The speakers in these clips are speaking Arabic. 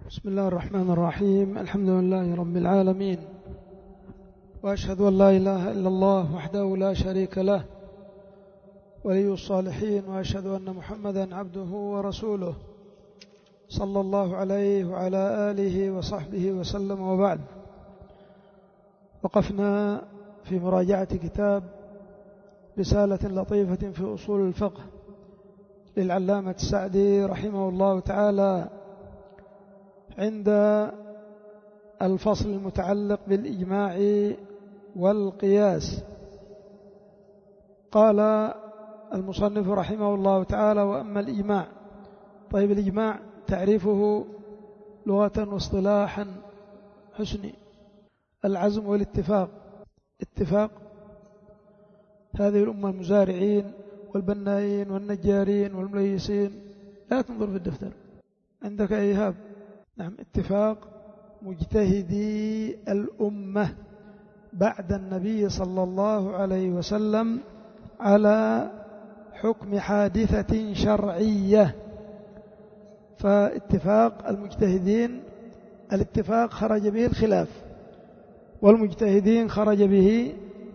بسم الله الرحمن الرحيم. الحمد لله رب العالمين، وأشهد أن لا إله إلا الله وحده لا شريك له ولي الصالحين، وأشهد أن محمدا عبده ورسوله صلى الله عليه وعلى آله وصحبه وسلم. وبعد، وقفنا في مراجعة كتاب رسالة لطيفة في أصول الفقه للعلامة السعدي رحمه الله تعالى عند الفصل المتعلق بالإجماع والقياس. قال المصنف رحمه الله تعالى: وأما الإجماع. طيب، الإجماع تعريفه لغة واصطلاحا حسني: العزم والاتفاق. اتفاق هذه الأمة المزارعين والبنائين والنجارين والمليسين. لا تنظر في الدفتر، عندك إيهاب. نعم، اتفاق مجتهدي الأمة بعد النبي صلى الله عليه وسلم على حكم حادثة شرعية. فاتفاق المجتهدين، الاتفاق خرج به الخلاف، والمجتهدين خرج به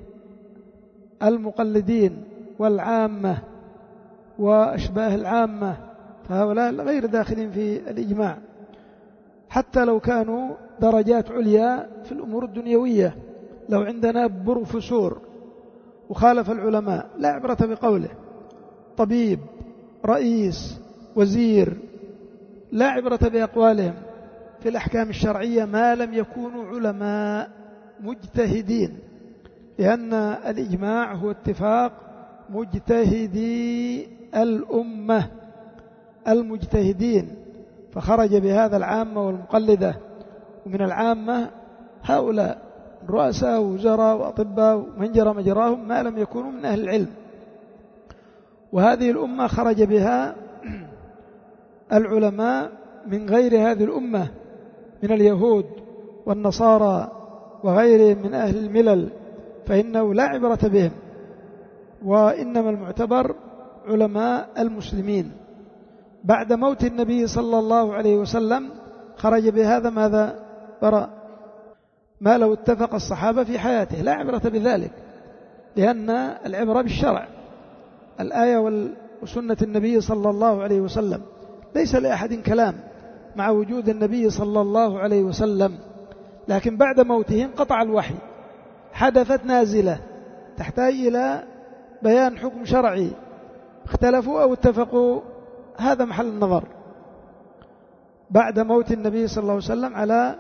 المقلدين والعامة وأشباه العامة، فهؤلاء غير داخلين في الإجماع، حتى لو كانوا درجات عليا في الأمور الدنيوية. لو عندنا بروفيسور وخالف العلماء لا عبرة بقوله، طبيب، رئيس، وزير، لا عبرة بأقوالهم في الأحكام الشرعية ما لم يكونوا علماء مجتهدين، لأن الإجماع هو اتفاق مجتهدي الأمة المجتهدين، فخرج بهذا العامة والمقلدة. ومن العامة هؤلاء رؤساء ووزراء وأطباء ومن جرى مجراهم ما لم يكونوا من أهل العلم. وهذه الأمة خرج بها العلماء من غير هذه الأمة، من اليهود والنصارى وغيرهم من أهل الملل، فإنه لا عبرة بهم، وإنما المعتبر علماء المسلمين. بعد موت النبي صلى الله عليه وسلم خرج بهذا ماذا؟ براء. ما لو اتفق الصحابة في حياته لا عبرة بذلك، لأن العبرة بالشرع، الآية وسنة النبي صلى الله عليه وسلم. ليس لأحد كلام مع وجود النبي صلى الله عليه وسلم، لكن بعد موته انقطع الوحي، حدثت نازلة تحتاج إلى بيان حكم شرعي، اختلفوا أو اتفقوا، هذا محل النظر. بعد موت النبي صلى الله عليه وسلم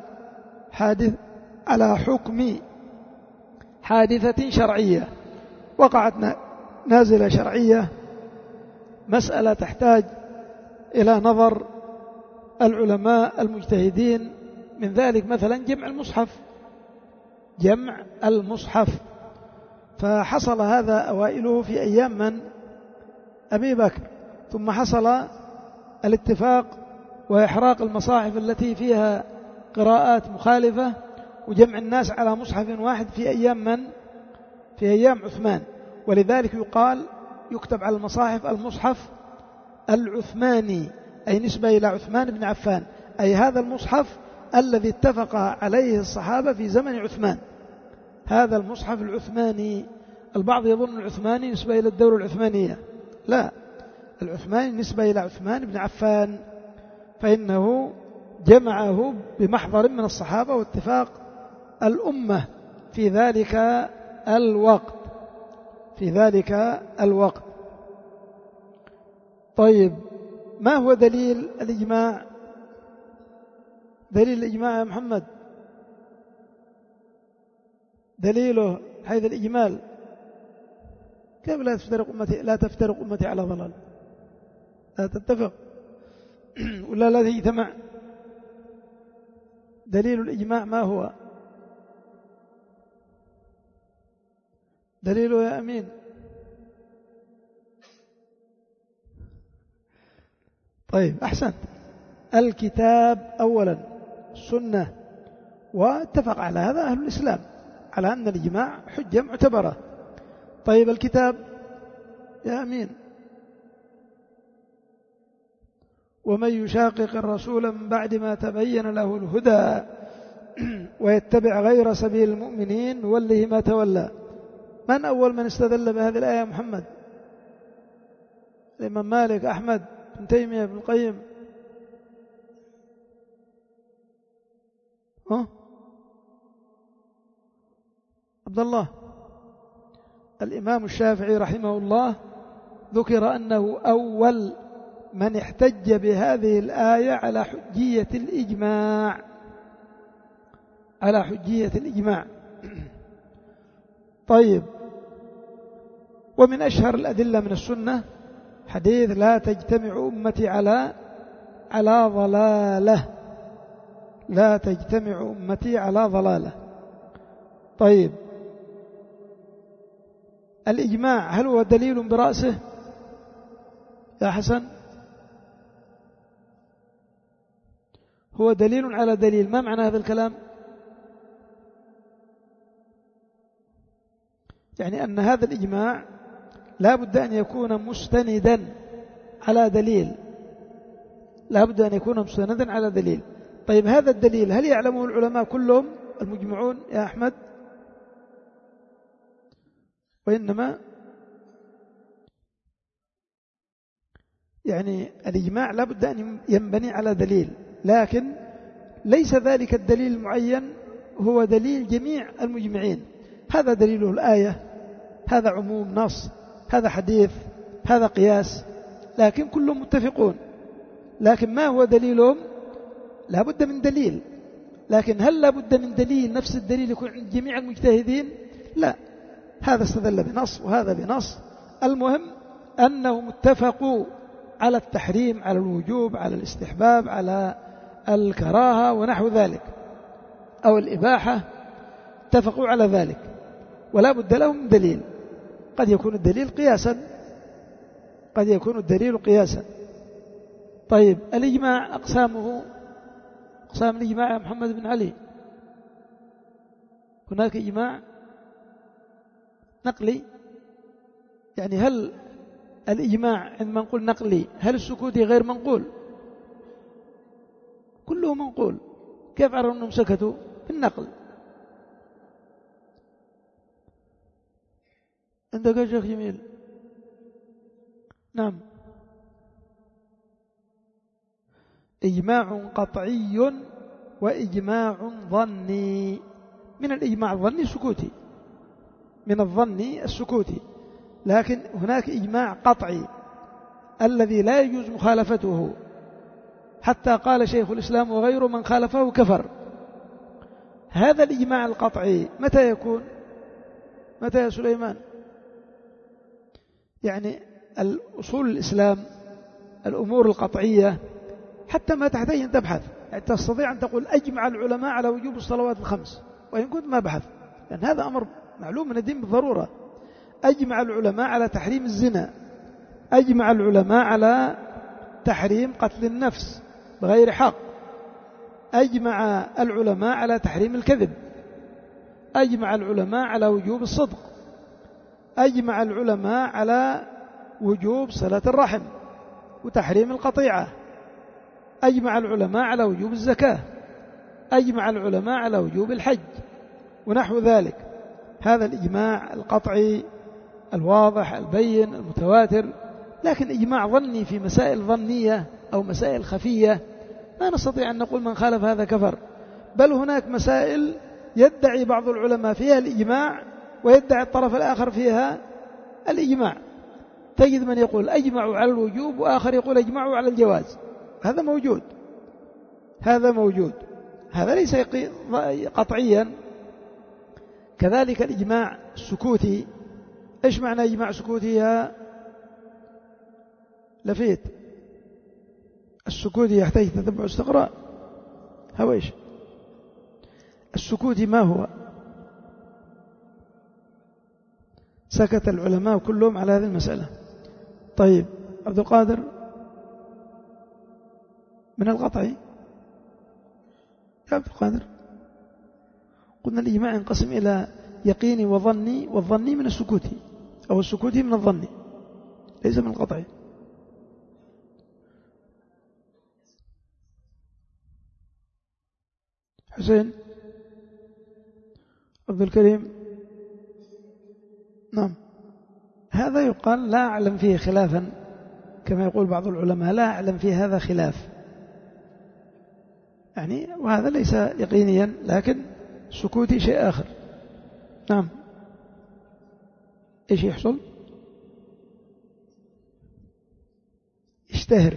على حكم حادثة شرعية، وقعت نازلة شرعية، مسألة تحتاج إلى نظر العلماء المجتهدين. من ذلك مثلا جمع المصحف. فحصل هذا أوائله في أيام من؟ أبي بكر، ثم حصل الاتفاق وإحراق المصاحف التي فيها قراءات مخالفة وجمع الناس على مصحف واحد في أيام من؟ في أيام عثمان. ولذلك يكتب على المصاحف المصحف العثماني، أي نسبة إلى عثمان بن عفان، أي هذا المصحف الذي اتفق عليه الصحابة في زمن عثمان، هذا المصحف العثماني. البعض يظن العثماني نسبة إلى الدولة العثمانية، لا، العثماني نسبة إلى عثمان بن عفان، فإنه جمعه بمحضر من الصحابة واتفاق الأمة في ذلك الوقت. طيب، ما هو دليل الإجماع؟ دليل الإجماع يا محمد، دليله حيث الإجمال. كيف لا تفترق أمتي على ضلال؟ لا تتفق ولا لا تجتمع؟ دليل الإجماع ما هو؟ دليله يا أمين. طيب، أحسنت. الكتاب أولا، السنة، واتفق على هذا أهل الإسلام على أن الإجماع حجة معتبرة. طيب، الكتاب يا أمين، ومن يشاقق الرسول من بعد ما تبين له الهدى ويتبع غير سبيل المؤمنين نوله ما تولى. من أول من استدل بهذه الآية يا محمد؟ الإمام مالك، أحمد، ابن تيمية، ابن القيم؟ عبد الله. الإمام الشافعي رحمه الله ذكر أنه أول من احتج بهذه الآية على حجية الإجماع، على حجية الإجماع. طيب، ومن أشهر الأدلة من السنة حديث لا تجتمع أمتي على ضلالة، لا تجتمع أمتي على ضلالة. طيب، الإجماع هل هو دليل برأسه يا حسن؟ هو دليل على دليل. ما معنى هذا الكلام؟ يعني أن هذا الإجماع لا بد أن يكون مستندا على دليل، لا بد أن يكون مستندا على دليل. طيب، هذا الدليل هل يعلمه العلماء كلهم المجمعون يا أحمد؟ وإنما يعني الإجماع لا بد أن ينبني على دليل، لكن ليس ذلك الدليل المعين هو دليل جميع المجمعين. هذا دليله الآية، هذا عموم نص، هذا حديث، هذا قياس، لكن كلهم متفقون. لكن ما هو دليلهم؟ لا بد من دليل. لكن هل لا بد من دليل نفس الدليل يكون عند جميع المجتهدين؟ لا، هذا استدل بنص وهذا بنص. المهم أنهم اتفقوا على التحريم، على الوجوب، على الاستحباب، على الكراهة ونحو ذلك، أو الإباحة، اتفقوا على ذلك، ولا بد لهم من دليل. قد يكون الدليل قياسا، قد يكون الدليل قياسا. طيب، الإجماع أقسامه، أقسام الإجماع يا محمد بن علي. هناك إجماع نقلي، يعني هل الإجماع عندما نقول نقلي هل السكوتي غير منقول؟ كله منقول. كيف عرفوا أنهم سكتوا؟ بالنقل. عندك يا شيخ جميل؟ نعم. إجماع قطعي وإجماع ظني. من الإجماع الظني السكوتي، من الظن السكوتي، لكن هناك إجماع قطعي الذي لا يجوز مخالفته، حتى قال شيخ الإسلام وغيره من خالفه كفر. هذا الإجماع القطعي متى يكون؟ متى يا سليمان؟ يعني الأصول الإسلام، الأمور القطعية حتى ما تحتاج أن تبحث، يعني تستطيع أن تقول أجمع العلماء على وجوب الصلوات الخمس وإن كنت ما بحث، لأن هذا أمر معلوم من الدين بالضرورة. أجمع العلماء على تحريم الزنا، أجمع العلماء على تحريم قتل النفس بغير حق، أجمع العلماء على تحريم الكذب، أجمع العلماء على وجوب الصدق، أجمع العلماء على وجوب صلة الرحم وتحريم القطيعة، أجمع العلماء على وجوب الزكاة، أجمع العلماء على وجوب الحج ونحو ذلك. هذا الإجماع القطعي الواضح البين المتواتر. لكن إجماع ظني في مسائل ظنية أو مسائل خفية ما نستطيع أن نقول من خالف هذا كفر. بل هناك مسائل يدعي بعض العلماء فيها الإجماع ويدعي الطرف الآخر فيها الإجماع. تجد من يقول أجمعوا على الوجوب وآخر يقول أجمعوا على الجواز. هذا موجود، هذا موجود، هذا ليس قطعيا. كذلك الإجماع السكوتي. إيش معنى إجماع سكوتي يا لفيت؟ السكوتي يحتاج تتبع استقراء. هويش السكوتي ما هو؟ سكت العلماء كلهم على هذه المسألة. طيب، عبد القادر، من القطعي يا عبد القادر؟ قلنا الإجماع ينقسم إلى يقيني وظني، والظني من السكوتي، أو السكوتي من الظني، ليس من القطعي. حسين عبد الكريم. نعم، هذا يقال لا أعلم فيه خلافا كما يقول بعض العلماء، لا أعلم فيه هذا خلاف يعني، وهذا ليس يقينيا، لكن سكوتي شيء آخر. نعم، إيش يحصل؟ اشتهر.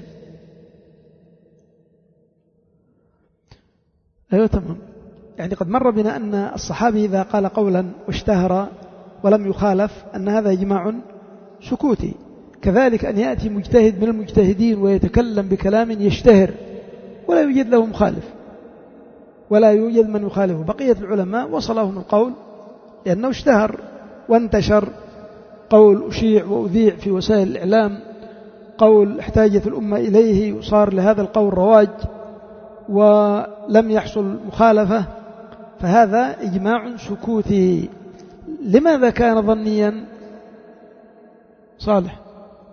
أيوة تمام. يعني قد مر بنا أن الصحابي إذا قال قولا واشتهر ولم يخالف أن هذا إجماع سكوتي. كذلك أن يأتي مجتهد من المجتهدين ويتكلم بكلام يشتهر ولا يوجد له مخالف ولا يوجد من يخالفه، بقية العلماء وصلهم القول لأنه اشتهر وانتشر، قول أشيع وأذيع في وسائل الإعلام، قول احتاجت الأمة إليه وصار لهذا القول رواج ولم يحصل مخالفة، فهذا إجماع سكوتي. لماذا كان ظنيا صالح؟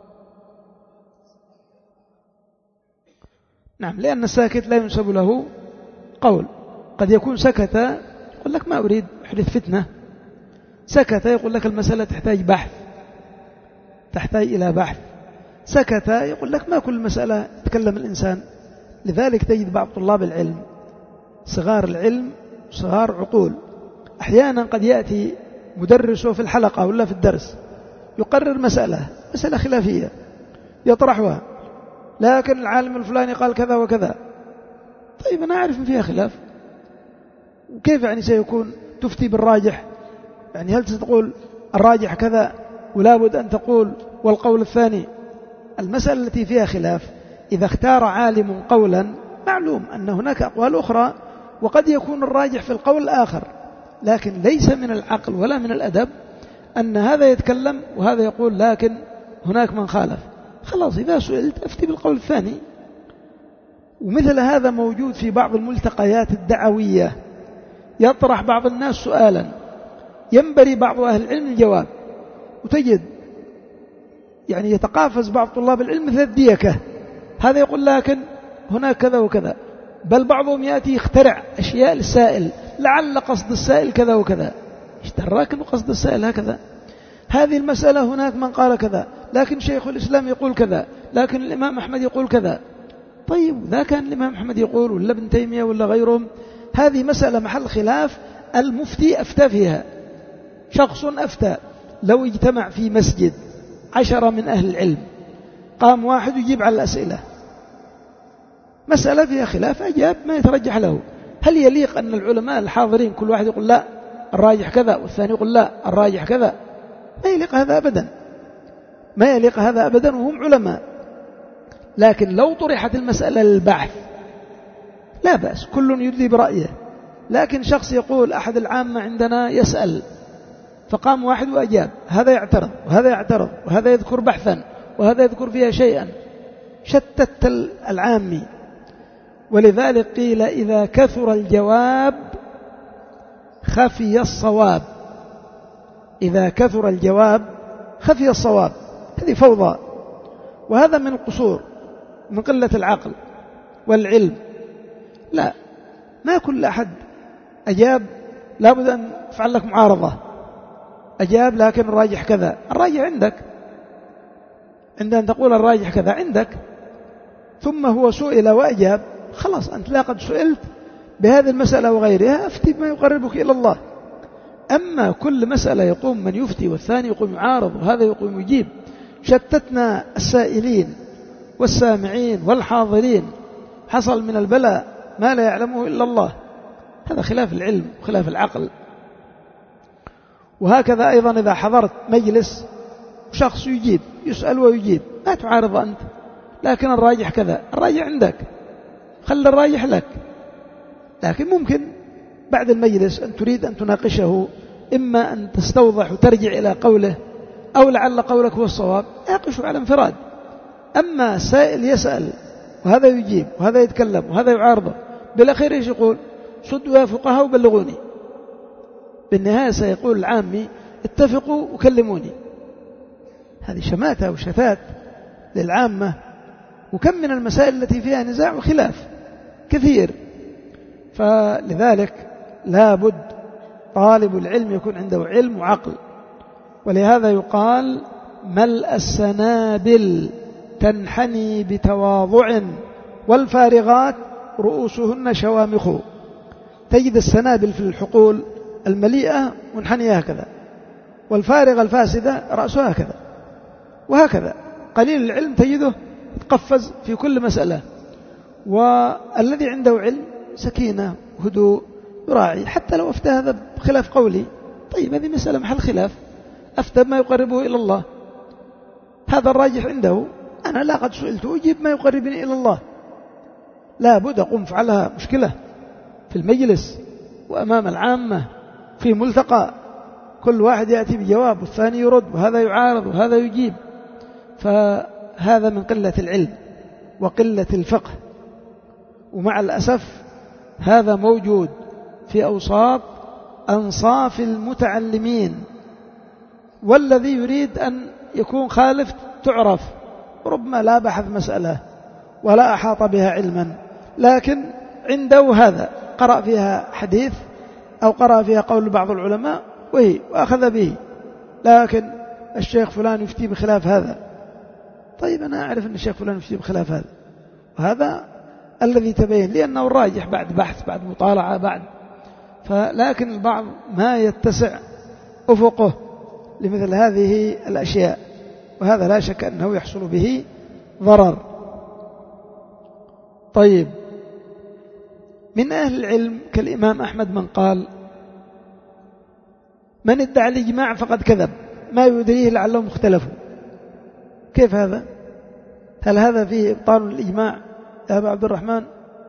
نعم، لأن الساكت لا ينسب له قول. قد يكون سكت يقول لك ما أريد أحدث فتنة، سكت يقول لك المسألة تحتاج بحث، تحتاج إلى بحث، سكت يقول لك ما كل مسألة يتكلم الإنسان. لذلك تجد بعض طلاب العلم صغار العلم صغار عقول، أحيانا قد يأتي مدرسه في الحلقة ولا في الدرس يقرر مسألة خلافية يطرحها، لكن العالم الفلاني قال كذا وكذا. طيب أنا أعرف إن فيها خلاف، وكيف يعني سيكون تفتي بالراجح؟ يعني هل ستقول الراجح كذا ولا بد أن تقول والقول الثاني؟ المسألة التي فيها خلاف إذا اختار عالم قولا معلوم أن هناك أقوال أخرى وقد يكون الراجح في القول الآخر، لكن ليس من العقل ولا من الأدب أن هذا يتكلم وهذا يقول لكن هناك من خالف. خلاص إذا سئلت أفتي بالقول الثاني. ومثل هذا موجود في بعض الملتقيات الدعوية، يطرح بعض الناس سؤالا ينبري بعض أهل العلم الجواب، وتجد يعني يتقافز بعض طلاب العلم مثل الديكة، هذا يقول لكن هناك كذا وكذا، بل بعضهم يأتي يخترع أشياء للسائل لعل قصد السائل كذا وكذا. اشتراك قصد السائل هكذا، هذه المسألة هناك من قال كذا، لكن شيخ الإسلام يقول كذا، لكن الإمام أحمد يقول كذا. طيب ذا كان الإمام أحمد يقول ولا ابن تيمية ولا غيرهم، هذه مسألة محل خلاف، المفتي أفتى فيها. شخص أفتى، لو اجتمع في مسجد 10 من أهل العلم، قام واحد يجيب على الأسئلة، مسألة فيها خلاف، أجاب ما يترجح له، هل يليق أن العلماء الحاضرين كل واحد يقول لا الراجح كذا والثاني يقول لا الراجح كذا؟ ما يليق هذا أبدا، ما يليق هذا أبدا، وهم علماء. لكن لو طرحت المسألة للبحث لا بأس، كل يدلي برأيه. لكن شخص يقول أحد العامة عندنا يسأل، فقام واحد وأجاب، هذا يعترض وهذا يعترض وهذا يذكر بحثا وهذا يذكر فيها شيئا، شتت العامي. ولذلك قيل إذا كثر الجواب خفي الصواب، إذا كثر الجواب خفي الصواب. هذه فوضى، وهذا من القصور، من قلة العقل والعلم. لا، ما كل أحد أجاب لابد أن تفعل لك معارضة، أجاب لكن الراجح كذا، الراجح عندك، عند أن تقول الراجح كذا عندك، ثم هو سئل وأجاب، خلاص أنت لا قد سئلت بهذه المسألة وغيرها، أفتي بما يقربك إلى الله. أما كل مسألة يقوم من يفتي والثاني يقوم يعارض وهذا يقوم يجيب، شتتنا السائلين والسامعين والحاضرين، حصل من البلاء ما لا يعلمه إلا الله. هذا خلاف العلم وخلاف العقل. وهكذا أيضا إذا حضرت مجلس شخص يجيب، يسأل ويجيب، ما تعارض أنت، لكن الراجح كذا، الراجح عندك، خلي الراجح لك. لكن ممكن بعد المجلس أن تريد أن تناقشه، إما أن تستوضح وترجع إلى قوله أو لعل قولك هو الصواب، ناقشه على انفراد. أما سائل يسأل وهذا يجيب وهذا يتكلم وهذا يعارضه، بالأخير إيش يقول؟ صدوا يا فقهاء وبلغوني. بالنهاية سيقول العامي اتفقوا وكلموني. هذه شماتة وشتات للعامة. وكم من المسائل التي فيها نزاع وخلاف كثير، فلذلك لا بد طالب العلم يكون عنده علم وعقل. ولهذا يقال ملء السنابل تنحني بتواضع والفارغات رؤوسهن شوامخ. تجد السنابل في الحقول المليئة منحنية هكذا، والفارغة الفاسدة رأسها هكذا، وهكذا. قليل العلم تجده يتقفز في كل مسألة، والذي عنده علم سكينة هدوء يراعي. حتى لو أفتى هذا بخلاف قولي، طيب هذه مسألة محل خلاف، أفتى ما يقربه إلى الله، هذا الراجح عنده، أنا لا قد سئلت أجيب ما يقربني إلى الله. لا بد أقوم فعلها مشكلة في المجلس وأمام العامة في ملتقى، كل واحد يأتي بجواب والثاني يرد، وهذا يعارض وهذا يجيب. فهذا من قلة العلم وقلة الفقه. ومع الأسف هذا موجود في أوساط أنصاف المتعلمين، والذي يريد أن يكون خالف تعرف، ربما لا بحث مسألة ولا أحاط بها علما، لكن عنده هذا قرأ فيها حديث أو قرأ فيها قول بعض العلماء وأخذ به، لكن الشيخ فلان يفتي بخلاف هذا. طيب أنا أعرف أن الشيخ فلان يفتي بخلاف هذا، وهذا الذي تبين لأنه الراجح بعد بحث بعد مطالعة بعد. لكن البعض ما يتسع أفقه لمثل هذه الأشياء، وهذا لا شك أنه يحصل به ضرر. طيب، من أهل العلم كالإمام أحمد من قال من ادعى الإجماع فقد كذب، ما يدريه لعلهم اختلفوا. كيف هذا؟ هل هذا فيه إبطال الإجماع يا أبا عبد الرحمن؟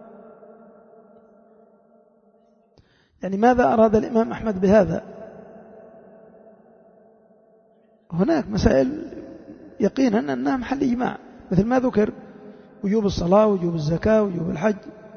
يعني ماذا أراد الإمام أحمد بهذا؟ هناك مسائل يقينا أنها محل إجماع، مثل ما ذكر وجوب الصلاة وجوب الزكاة وجوب الحج.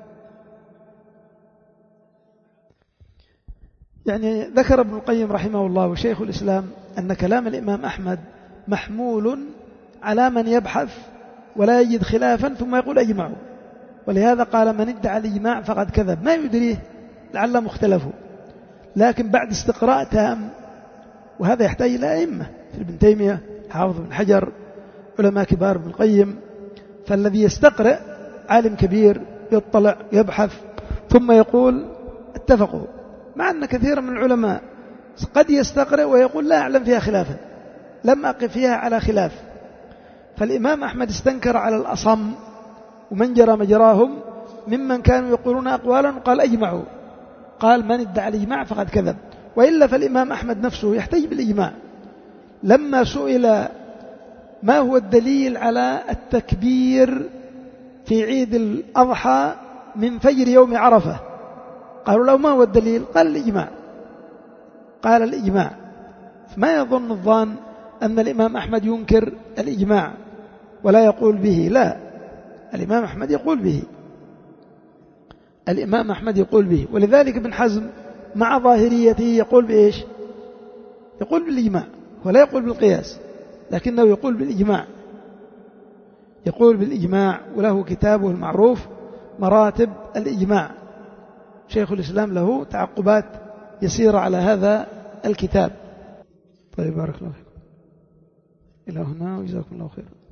يعني ذكر ابن القيم رحمه الله وشيخ الإسلام أن كلام الإمام أحمد محمول على من يبحث ولا يجد خلافا ثم يقول أجمعوا، ولهذا قال من ادعى الإجماع فقد كذب، ما يدريه لعلهم اختلفوا. لكن بعد استقراء تام، وهذا يحتاج إلى أئمة، ابن تيمية، حافظ بن حجر، علماء كبار، ابن القيم. فالذي يستقرأ عالم كبير يطلع يبحث ثم يقول اتفقوا، مع أن كثير من العلماء قد يستقرأ ويقول لا أعلم فيها خلافا، لم أقف فيها على خلاف. فالإمام أحمد استنكر على الأصم ومن جرى مجراهم ممن كانوا يقولون أقوالا وقال أجمعوا، قال من ادعى الإجماع فقد كذب. وإلا فالإمام أحمد نفسه يحتج بالإجماع. لما سئل ما هو الدليل على التكبير في عيد الأضحى من فجر يوم عرفة، قالوا له ما هو الدليل؟ قال الإجماع. قال الإجماع. فما يظن الظان أن الإمام أحمد ينكر الإجماع ولا يقول به، لا، الإمام أحمد يقول به، الإمام أحمد يقول به. ولذلك ابن حزم مع ظاهريته يقول بإيش؟ يقول بالإجماع ولا يقول بالقياس، لكنه يقول بالإجماع، يقول بالإجماع. وله كتابه المعروف مراتب الإجماع، شيخ الإسلام له تعقبات يسيرة على هذا الكتاب. طيب، بارك الله فيكم إلى هنا وجزاكم الله خيرا.